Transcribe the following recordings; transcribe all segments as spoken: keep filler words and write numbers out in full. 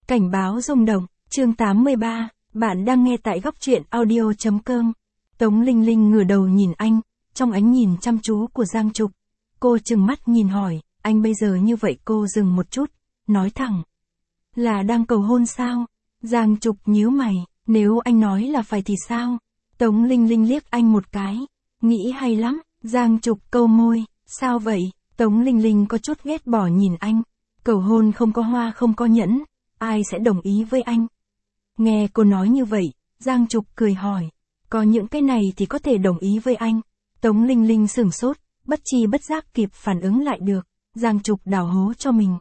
Cảnh báo rung động, chương tám mươi ba, bạn đang nghe tại góc truyện audio chấm com. Tống Linh Linh ngửa đầu nhìn anh, trong ánh nhìn chăm chú của Giang Trục. Cô trừng mắt nhìn hỏi, anh bây giờ như vậy? Cô dừng một chút, nói thẳng. Là đang cầu hôn sao? Giang Trục nhíu mày, nếu anh nói là phải thì sao? Tống Linh Linh liếc anh một cái, nghĩ hay lắm. Giang Trục câu môi, sao vậy? Tống Linh Linh có chút ghét bỏ nhìn anh. Cầu hôn không có hoa không có nhẫn, ai sẽ đồng ý với anh? Nghe cô nói như vậy, Giang Trục cười hỏi, có những cái này thì có thể đồng ý với anh. Tống Linh Linh sửng sốt, bất chi bất giác kịp phản ứng lại được, Giang Trục đào hố cho mình.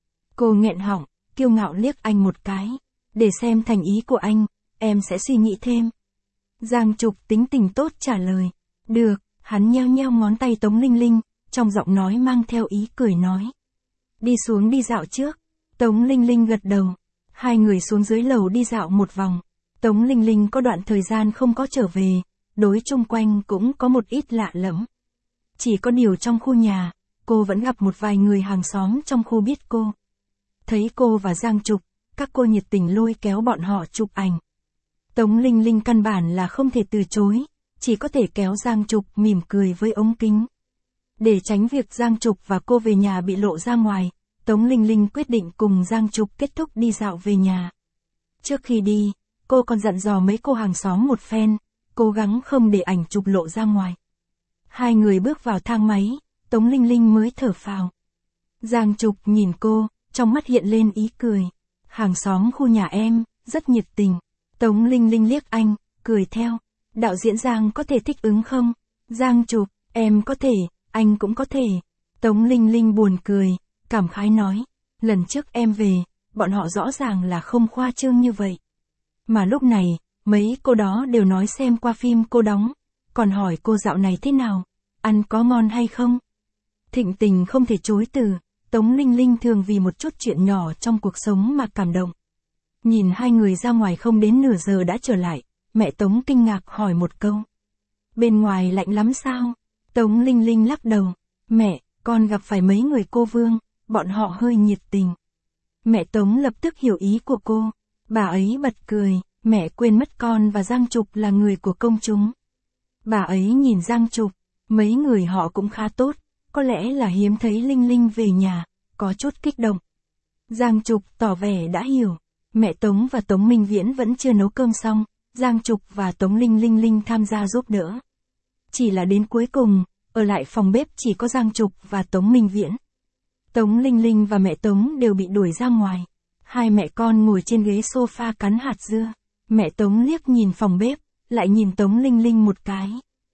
Cô nghẹn họng, kiêu ngạo liếc anh một cái, để xem thành ý của anh, em sẽ suy nghĩ thêm. Giang Trục tính tình tốt trả lời, được, hắn nheo nheo ngón tay Tống Linh Linh, trong giọng nói mang theo ý cười nói. Đi xuống đi dạo trước. Tống Linh Linh gật đầu. Hai người xuống dưới lầu đi dạo một vòng. Tống Linh Linh có đoạn thời gian không có trở về, đối chung quanh cũng có một ít lạ lẫm. Chỉ có điều trong khu nhà, cô vẫn gặp một vài người hàng xóm trong khu biết cô. Thấy cô và Giang Trục, các cô nhiệt tình lôi kéo bọn họ chụp ảnh. Tống Linh Linh căn bản là không thể từ chối, chỉ có thể kéo Giang Trục mỉm cười với ống kính. Để tránh việc Giang Trục và cô về nhà bị lộ ra ngoài, Tống Linh Linh quyết định cùng Giang Trục kết thúc đi dạo về nhà. Trước khi đi, cô còn dặn dò mấy cô hàng xóm một phen, cố gắng không để ảnh chụp lộ ra ngoài. Hai người bước vào thang máy, Tống Linh Linh mới thở phào. Giang Trục nhìn cô, trong mắt hiện lên ý cười. Hàng xóm khu nhà em, rất nhiệt tình. Tống Linh Linh liếc anh, cười theo. Đạo diễn Giang có thể thích ứng không? Giang Trục, em có thể, anh cũng có thể. Tống Linh Linh buồn cười, cảm khái nói. Lần trước em về, bọn họ rõ ràng là không khoa trương như vậy. Mà lúc này, mấy cô đó đều nói xem qua phim cô đóng, còn hỏi cô dạo này thế nào, ăn có ngon hay không. Thịnh tình không thể chối từ, Tống Linh Linh thường vì một chút chuyện nhỏ trong cuộc sống mà cảm động. Nhìn hai người ra ngoài không đến nửa giờ đã trở lại, mẹ Tống kinh ngạc hỏi một câu. Bên ngoài lạnh lắm sao? Tống Linh Linh lắc đầu. Mẹ, con gặp phải mấy người cô Vương, bọn họ hơi nhiệt tình. Mẹ Tống lập tức hiểu ý của cô. Bà ấy bật cười, mẹ quên mất con và Giang Trục là người của công chúng. Bà ấy nhìn Giang Trục, mấy người họ cũng khá tốt, có lẽ là hiếm thấy Linh Linh về nhà, có chút kích động. Giang Trục tỏ vẻ đã hiểu. Mẹ Tống và Tống Minh Viễn vẫn chưa nấu cơm xong, Giang Trục và Tống Linh Linh Linh tham gia giúp đỡ. Chỉ là đến cuối cùng, ở lại phòng bếp chỉ có Giang Trục và Tống Minh Viễn. Tống Linh Linh và mẹ Tống đều bị đuổi ra ngoài. Hai mẹ con ngồi trên ghế sofa cắn hạt dưa. Mẹ Tống liếc nhìn phòng bếp, lại nhìn Tống Linh Linh một cái.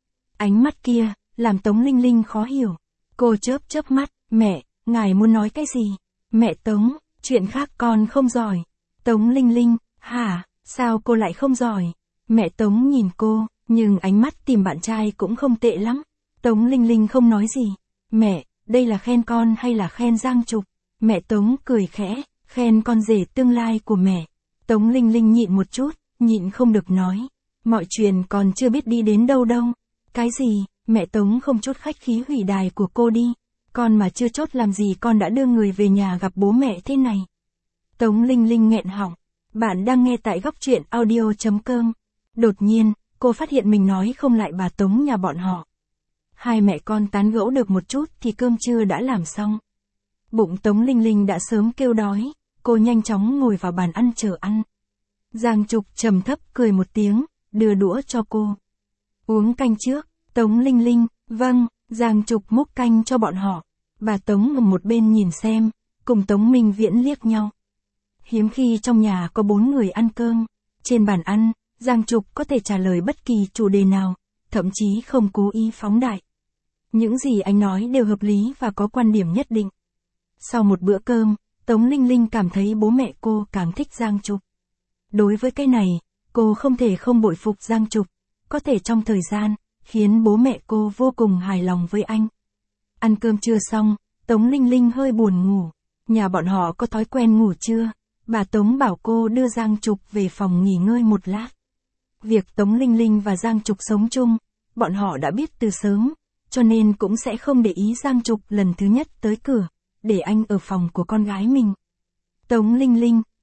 Ánh mắt kia, làm Tống Linh Linh khó hiểu. Cô chớp chớp mắt, mẹ, ngài muốn nói cái gì? Mẹ Tống, chuyện khác con không giỏi. Tống Linh Linh, hả, sao cô lại không giỏi? Mẹ Tống nhìn cô, nhưng ánh mắt tìm bạn trai cũng không tệ lắm. Tống Linh Linh không nói gì. Mẹ, đây là khen con hay là khen Giang Trục? Mẹ Tống cười khẽ, khen con rể tương lai của mẹ. Tống Linh Linh nhịn một chút, nhịn không được nói. Mọi chuyện còn chưa biết đi đến đâu đâu. Cái gì, mẹ Tống không chút khách khí hủy đài của cô đi. Con mà chưa chốt làm gì con đã đưa người về nhà gặp bố mẹ thế này. Tống Linh Linh nghẹn họng. Bạn đang nghe tại góc truyện audio chấm com. Đột nhiên, cô phát hiện mình nói không lại bà Tống nhà bọn họ. Hai mẹ con tán gẫu được một chút thì cơm trưa đã làm xong. Bụng Tống Linh Linh đã sớm kêu đói, cô nhanh chóng ngồi vào bàn ăn chờ ăn. Giang Trục trầm thấp cười một tiếng, đưa đũa cho cô. Uống canh trước. Tống Linh Linh, vâng. Giang Trục múc canh cho bọn họ. Bà Tống ở một bên nhìn xem, cùng Tống Minh Viễn liếc nhau. Hiếm khi trong nhà có bốn người ăn cơm. Trên bàn ăn, Giang Trục có thể trả lời bất kỳ chủ đề nào, thậm chí không cố ý phóng đại. Những gì anh nói đều hợp lý và có quan điểm nhất định. Sau một bữa cơm, Tống Linh Linh cảm thấy bố mẹ cô càng thích Giang Trục. Đối với cái này, cô không thể không bội phục Giang Trục, có thể trong thời gian, khiến bố mẹ cô vô cùng hài lòng với anh. Ăn cơm trưa xong, Tống Linh Linh hơi buồn ngủ. Nhà bọn họ có thói quen ngủ trưa. Bà Tống bảo cô đưa Giang Trục về phòng nghỉ ngơi một lát. Việc Tống Linh Linh và Giang Trục sống chung, bọn họ đã biết từ sớm, cho nên cũng sẽ không để ý Giang Trục lần thứ nhất tới cửa, để anh ở phòng của con gái mình. Tống Linh Linh,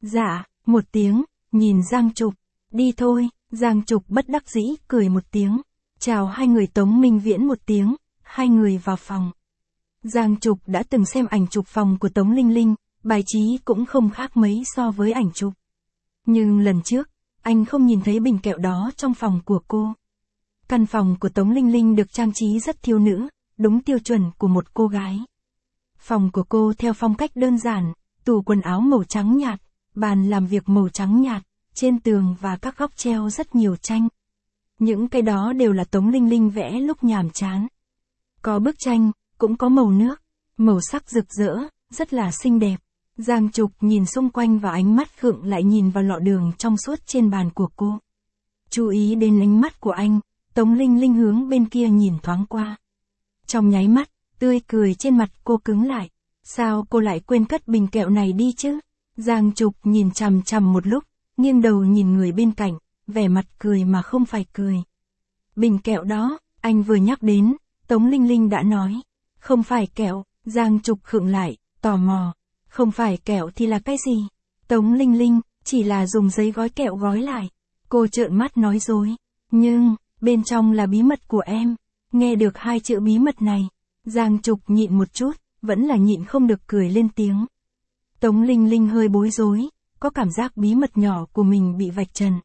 Dạ, một tiếng, nhìn Giang Trục. Đi thôi, Giang Trục bất đắc dĩ cười một tiếng. Chào hai người Tống Minh Viễn một tiếng, hai người vào phòng. Giang Trục đã từng xem ảnh chụp phòng của Tống Linh Linh, bài trí cũng không khác mấy so với ảnh chụp. Nhưng lần trước, anh không nhìn thấy bình kẹo đó trong phòng của cô. Căn phòng của Tống Linh Linh được trang trí rất thiếu nữ, đúng tiêu chuẩn của một cô gái. Phòng của cô theo phong cách đơn giản, tủ quần áo màu trắng nhạt, bàn làm việc màu trắng nhạt, trên tường và các góc treo rất nhiều tranh. Những cái đó đều là Tống Linh Linh vẽ lúc nhàm chán. Có bức tranh, cũng có màu nước, màu sắc rực rỡ, rất là xinh đẹp. Giang Trục nhìn xung quanh và ánh mắt khựng lại nhìn vào lọ đường trong suốt trên bàn của cô. Chú ý đến ánh mắt của anh, Tống Linh Linh hướng bên kia nhìn thoáng qua. Trong nháy mắt, tươi cười trên mặt cô cứng lại. Sao cô lại quên cất bình kẹo này đi chứ? Giang Trục nhìn chằm chằm một lúc, nghiêng đầu nhìn người bên cạnh, vẻ mặt cười mà không phải cười. Bình kẹo đó, anh vừa nhắc đến, Tống Linh Linh đã nói. Không phải kẹo, Giang Trục khựng lại, tò mò. Không phải kẹo thì là cái gì? Tống Linh Linh, chỉ là dùng giấy gói kẹo gói lại. Cô trợn mắt nói dối. Nhưng, bên trong là bí mật của em. Nghe được hai chữ bí mật này, Giang Trục nhịn một chút, vẫn là nhịn không được cười lên tiếng. Tống Linh Linh hơi bối rối, có cảm giác bí mật nhỏ của mình bị vạch trần.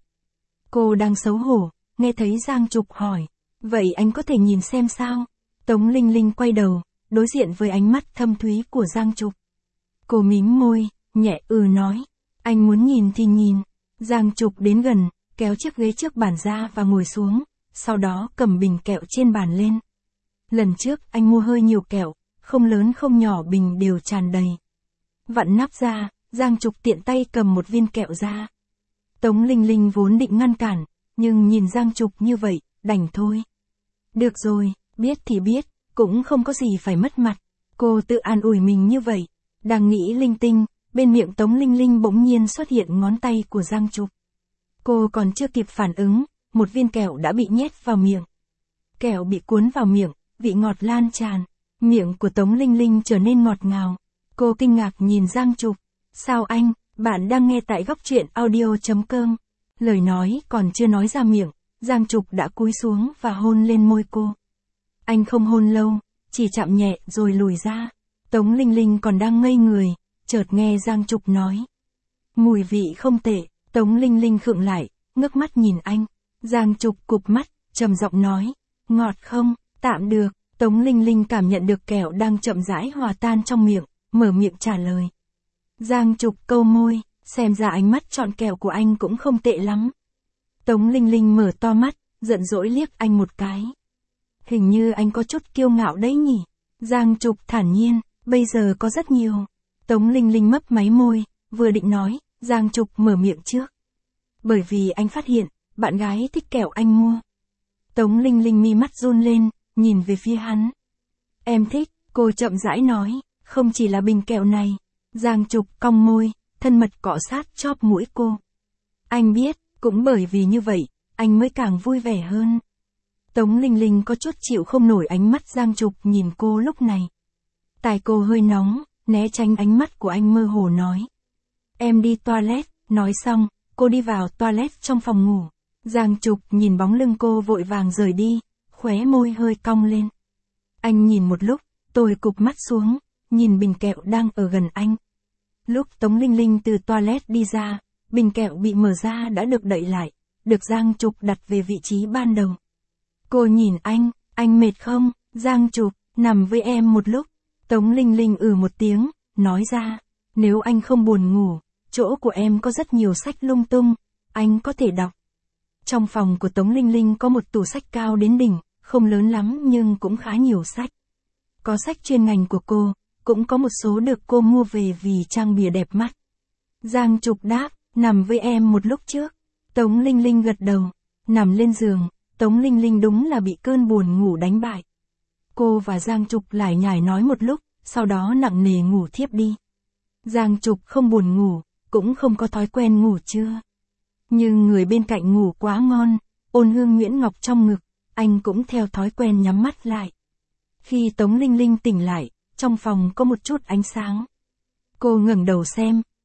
Cô đang xấu hổ, nghe thấy Giang Trục hỏi. Vậy anh có thể nhìn xem sao? Tống Linh Linh quay đầu, đối diện với ánh mắt thâm thúy của Giang Trục. Cô mím môi, nhẹ ừ nói. Anh muốn nhìn thì nhìn. Giang Trục đến gần, kéo chiếc ghế trước bàn ra và ngồi xuống, sau đó cầm bình kẹo trên bàn lên. Lần trước anh mua hơi nhiều kẹo, không lớn không nhỏ bình đều tràn đầy. Vặn nắp ra, Giang Trục tiện tay cầm một viên kẹo ra. Tống Linh Linh vốn định ngăn cản, nhưng nhìn Giang Trục như vậy, đành thôi. Được rồi, biết thì biết, cũng không có gì phải mất mặt. Cô tự an ủi mình như vậy. Đang nghĩ linh tinh, bên miệng Tống Linh Linh bỗng nhiên xuất hiện ngón tay của Giang Trục. Cô còn chưa kịp phản ứng, một viên kẹo đã bị nhét vào miệng. Kẹo bị cuốn vào miệng, vị ngọt lan tràn. Miệng của Tống Linh Linh trở nên ngọt ngào. Cô kinh ngạc nhìn Giang Trục. Sao anh, bạn đang nghe tại góc truyện audio chấm com. Lời nói còn chưa nói ra miệng, Giang Trục đã cúi xuống và hôn lên môi cô. Anh không hôn lâu, chỉ chạm nhẹ rồi lùi ra. Tống Linh Linh còn đang ngây người, chợt nghe Giang Trục nói. Mùi vị không tệ. Tống Linh Linh khựng lại, ngước mắt nhìn anh. Giang Trục cụp mắt, trầm giọng nói. Ngọt không? Tạm được. Tống Linh Linh cảm nhận được kẹo đang chậm rãi hòa tan trong miệng, mở miệng trả lời. Giang Trục câu môi, xem ra ánh mắt chọn kẹo của anh cũng không tệ lắm. Tống Linh Linh mở to mắt, giận dỗi liếc anh một cái. Hình như anh có chút kiêu ngạo đấy nhỉ? Giang Trục thản nhiên, bây giờ có rất nhiều. Tống Linh Linh mấp máy môi, vừa định nói, Giang Trục mở miệng trước. Bởi vì anh phát hiện, bạn gái thích kẹo anh mua. Tống Linh Linh mi mắt run lên, nhìn về phía hắn. Em thích, cô chậm rãi nói, không chỉ là bình kẹo này. Giang Trục cong môi, thân mật cọ sát chóp mũi cô. Anh biết, cũng bởi vì như vậy, anh mới càng vui vẻ hơn. Tống Linh Linh có chút chịu không nổi ánh mắt Giang Trục nhìn cô lúc này. Tai cô hơi nóng, né tránh ánh mắt của anh mơ hồ nói. Em đi toilet, nói xong, cô đi vào toilet trong phòng ngủ. Giang Trục nhìn bóng lưng cô vội vàng rời đi, khóe môi hơi cong lên. Anh nhìn một lúc, tôi cụp mắt xuống, nhìn bình kẹo đang ở gần anh. Lúc Tống Linh Linh từ toilet đi ra, bình kẹo bị mở ra đã được đậy lại, được Giang Trục đặt về vị trí ban đầu. Cô nhìn anh, anh mệt không? Giang Trục, nằm với em một lúc. Tống Linh Linh ừ một tiếng, nói ra, nếu anh không buồn ngủ, chỗ của em có rất nhiều sách lung tung, anh có thể đọc. Trong phòng của Tống Linh Linh có một tủ sách cao đến đỉnh, không lớn lắm nhưng cũng khá nhiều sách. Có sách chuyên ngành của cô, cũng có một số được cô mua về vì trang bìa đẹp mắt. Giang Trục đáp, nằm với em một lúc trước. Tống Linh Linh gật đầu, nằm lên giường, Tống Linh Linh đúng là bị cơn buồn ngủ đánh bại. Cô và Giang Trục lải nhải nói một lúc, sau đó nặng nề ngủ thiếp đi. Giang Trục không buồn ngủ, cũng không có thói quen ngủ trưa. Nhưng người bên cạnh ngủ quá ngon, ôn hương Nguyễn Ngọc trong ngực, anh cũng theo thói quen nhắm mắt lại. Khi Tống Linh Linh tỉnh lại, trong phòng có một chút ánh sáng. Cô ngẩng đầu xem,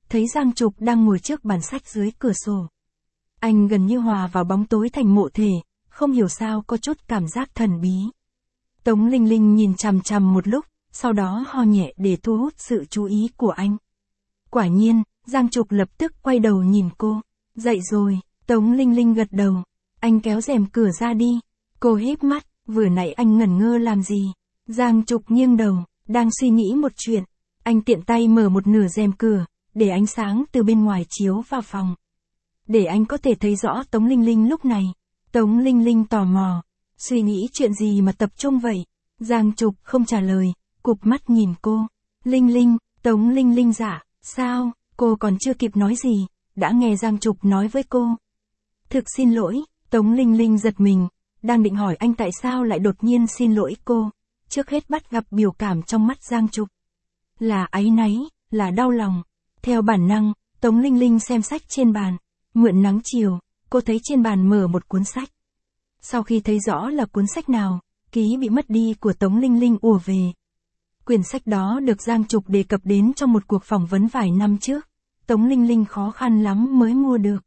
thấy Giang Trục đang ngồi trước bàn sách dưới cửa sổ. Anh gần như hòa vào bóng tối thành mộ thể, không hiểu sao có chút cảm giác thần bí. Tống Linh Linh nhìn chằm chằm một lúc, sau đó ho nhẹ để thu hút sự chú ý của anh. Quả nhiên, Giang Trục lập tức quay đầu nhìn cô. Dậy rồi, Tống Linh Linh gật đầu. Anh kéo rèm cửa ra đi. Cô híp mắt, vừa nãy anh ngẩn ngơ làm gì? Giang Trục nghiêng đầu, đang suy nghĩ một chuyện. Anh tiện tay mở một nửa rèm cửa, để ánh sáng từ bên ngoài chiếu vào phòng. Để anh có thể thấy rõ Tống Linh Linh lúc này. Tống Linh Linh tò mò. Suy nghĩ chuyện gì mà tập trung vậy? Giang Trục không trả lời, cụp mắt nhìn cô. Linh Linh, Tống Linh Linh dạ, sao? Cô còn chưa kịp nói gì, đã nghe Giang Trục nói với cô. Thực xin lỗi, Tống Linh Linh giật mình, đang định hỏi anh tại sao lại đột nhiên xin lỗi cô. Trước hết bắt gặp biểu cảm trong mắt Giang Trục. Là áy náy, là đau lòng. Theo bản năng, Tống Linh Linh xem sách trên bàn. Mượn nắng chiều, cô thấy trên bàn mở một cuốn sách. Sau khi thấy rõ là cuốn sách nào, ký bị mất đi của Tống Linh Linh ùa về. Quyển sách đó được Giang Trục đề cập đến trong một cuộc phỏng vấn vài năm trước. Tống Linh Linh khó khăn lắm mới mua được.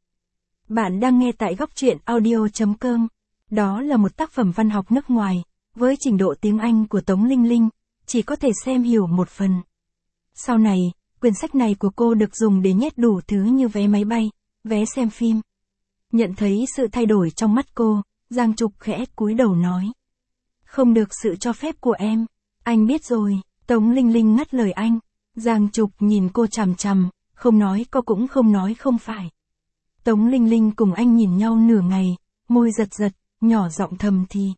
Bạn đang nghe tại góc truyện audio chấm com. Đó là một tác phẩm văn học nước ngoài, với trình độ tiếng Anh của Tống Linh Linh, chỉ có thể xem hiểu một phần. Sau này, quyển sách này của cô được dùng để nhét đủ thứ như vé máy bay, vé xem phim. Nhận thấy sự thay đổi trong mắt cô, Giang Trục khẽ cúi đầu nói. Không được sự cho phép của em. Anh biết rồi, Tống Linh Linh ngắt lời anh. Giang Trục nhìn cô chằm chằm, không nói cô cũng không nói không phải. Tống Linh Linh cùng anh nhìn nhau nửa ngày, môi giật giật, nhỏ giọng thầm thì.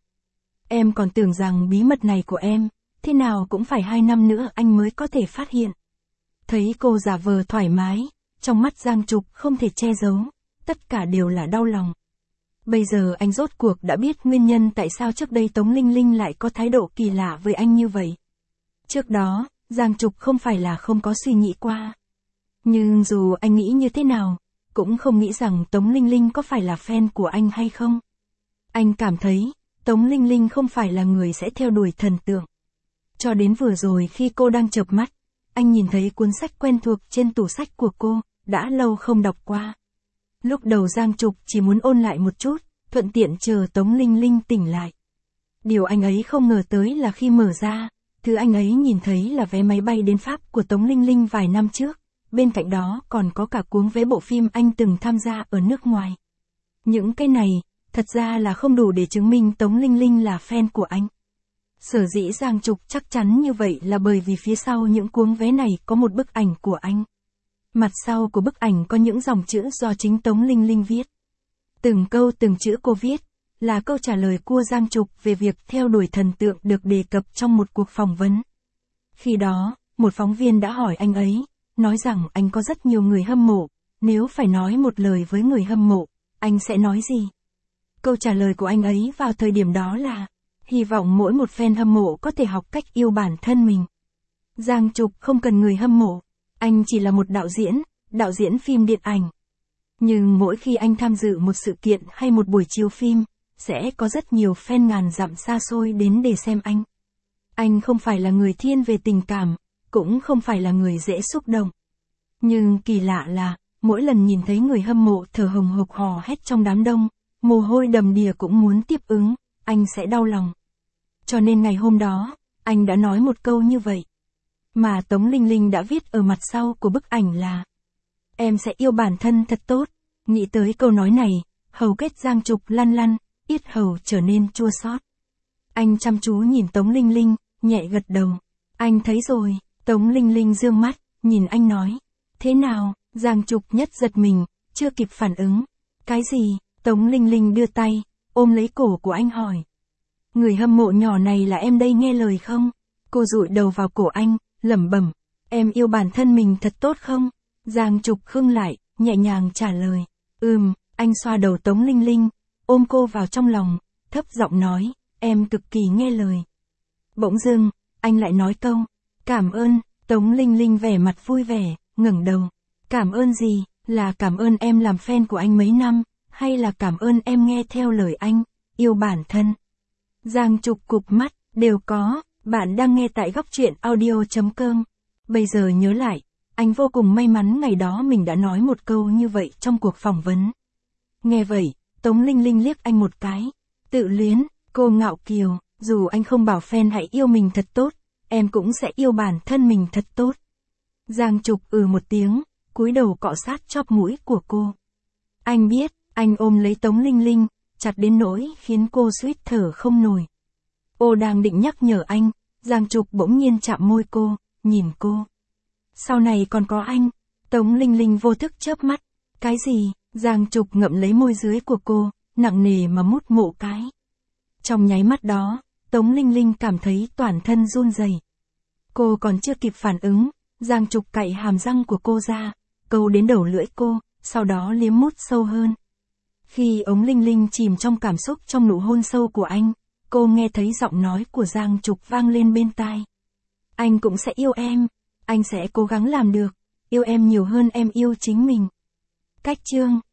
Em còn tưởng rằng bí mật này của em, thế nào cũng phải hai năm nữa anh mới có thể phát hiện. Thấy cô giả vờ thoải mái, trong mắt Giang Trục không thể che giấu, tất cả đều là đau lòng. Bây giờ anh rốt cuộc đã biết nguyên nhân tại sao trước đây Tống Linh Linh lại có thái độ kỳ lạ với anh như vậy. Trước đó, Giang Trục không phải là không có suy nghĩ qua. Nhưng dù anh nghĩ như thế nào, cũng không nghĩ rằng Tống Linh Linh có phải là fan của anh hay không. Anh cảm thấy, Tống Linh Linh không phải là người sẽ theo đuổi thần tượng. Cho đến vừa rồi khi cô đang chợp mắt, anh nhìn thấy cuốn sách quen thuộc trên tủ sách của cô, đã lâu không đọc qua. Lúc đầu Giang Trục chỉ muốn ôn lại một chút, thuận tiện chờ Tống Linh Linh tỉnh lại. Điều anh ấy không ngờ tới là khi mở ra, thứ anh ấy nhìn thấy là vé máy bay đến Pháp của Tống Linh Linh vài năm trước, bên cạnh đó còn có cả cuốn vé bộ phim anh từng tham gia ở nước ngoài. Những cái này, thật ra là không đủ để chứng minh Tống Linh Linh là fan của anh. Sở dĩ Giang Trục chắc chắn như vậy là bởi vì phía sau những cuốn vé này có một bức ảnh của anh. Mặt sau của bức ảnh có những dòng chữ do chính Tống Linh Linh viết. Từng câu từng chữ cô viết, là câu trả lời của Giang Trục về việc theo đuổi thần tượng được đề cập trong một cuộc phỏng vấn. Khi đó, một phóng viên đã hỏi anh ấy, nói rằng anh có rất nhiều người hâm mộ, nếu phải nói một lời với người hâm mộ, anh sẽ nói gì? Câu trả lời của anh ấy vào thời điểm đó là, hy vọng mỗi một fan hâm mộ có thể học cách yêu bản thân mình. Giang Trục không cần người hâm mộ, anh chỉ là một đạo diễn, đạo diễn phim điện ảnh. Nhưng mỗi khi anh tham dự một sự kiện hay một buổi chiếu phim, sẽ có rất nhiều fan ngàn dặm xa xôi đến để xem anh. Anh không phải là người thiên về tình cảm, cũng không phải là người dễ xúc động. Nhưng kỳ lạ là, mỗi lần nhìn thấy người hâm mộ thở hồng hộc hò hét trong đám đông, mồ hôi đầm đìa cũng muốn tiếp ứng, anh sẽ đau lòng. Cho nên ngày hôm đó, anh đã nói một câu như vậy. Mà Tống Linh Linh đã viết ở mặt sau của bức ảnh là, em sẽ yêu bản thân thật tốt. Nghĩ tới câu nói này, hầu kết Giang Trục lăn lăn, yết hầu trở nên chua xót. Anh chăm chú nhìn Tống Linh Linh, nhẹ gật đầu. Anh thấy rồi. Tống Linh Linh dương mắt, nhìn anh nói. Thế nào? Giang Trục nhất giật mình, chưa kịp phản ứng. Cái gì? Tống Linh Linh đưa tay, ôm lấy cổ của anh hỏi. Người hâm mộ nhỏ này là em đây nghe lời không? Cô dụi đầu vào cổ anh, lẩm bẩm. Em yêu bản thân mình thật tốt không? Giang Trục khưng lại, nhẹ nhàng trả lời. Ừm, anh xoa đầu Tống Linh Linh, ôm cô vào trong lòng, thấp giọng nói, em cực kỳ nghe lời. Bỗng dưng, anh lại nói câu, cảm ơn. Tống Linh Linh vẻ mặt vui vẻ, ngẩng đầu. Cảm ơn gì? Là cảm ơn em làm fan của anh mấy năm, hay là cảm ơn em nghe theo lời anh, yêu bản thân? Giang Trục cụp mắt, đều có. Bạn đang nghe tại góc truyện audio chấm com. Bây giờ nhớ lại, Anh vô cùng may mắn ngày đó mình đã nói một câu như vậy trong cuộc phỏng vấn. Nghe vậy, Tống Linh Linh liếc anh một cái. Tự luyến, cô ngạo kiều, dù anh không bảo fan hãy yêu mình thật tốt, em cũng sẽ yêu bản thân mình thật tốt. Giang Trục ừ một tiếng, cúi đầu cọ sát chóp mũi của cô. Anh biết, anh ôm lấy Tống Linh Linh, chặt đến nỗi khiến cô suýt thở không nổi. Ô đang định nhắc nhở anh, Giang Trục bỗng nhiên chạm môi cô, nhìn cô. Sau này còn có anh. Tống Linh Linh vô thức chớp mắt. Cái gì? Giang Trục ngậm lấy môi dưới của cô, nặng nề mà mút mộ cái. Trong nháy mắt đó, Tống Linh Linh cảm thấy toàn thân run rẩy. Cô còn chưa kịp phản ứng, Giang Trục cạy hàm răng của cô ra, câu đến đầu lưỡi cô, sau đó liếm mút sâu hơn. Khi ống Linh Linh chìm trong cảm xúc trong nụ hôn sâu của anh, cô nghe thấy giọng nói của Giang Trục vang lên bên tai. Anh cũng sẽ yêu em, anh sẽ cố gắng làm được, yêu em nhiều hơn em yêu chính mình. Cách chương